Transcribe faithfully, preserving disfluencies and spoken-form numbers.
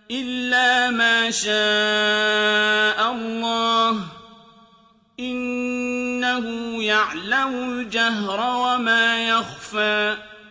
إلا ما شاء الله إنه يعلم الجهر وما يخفى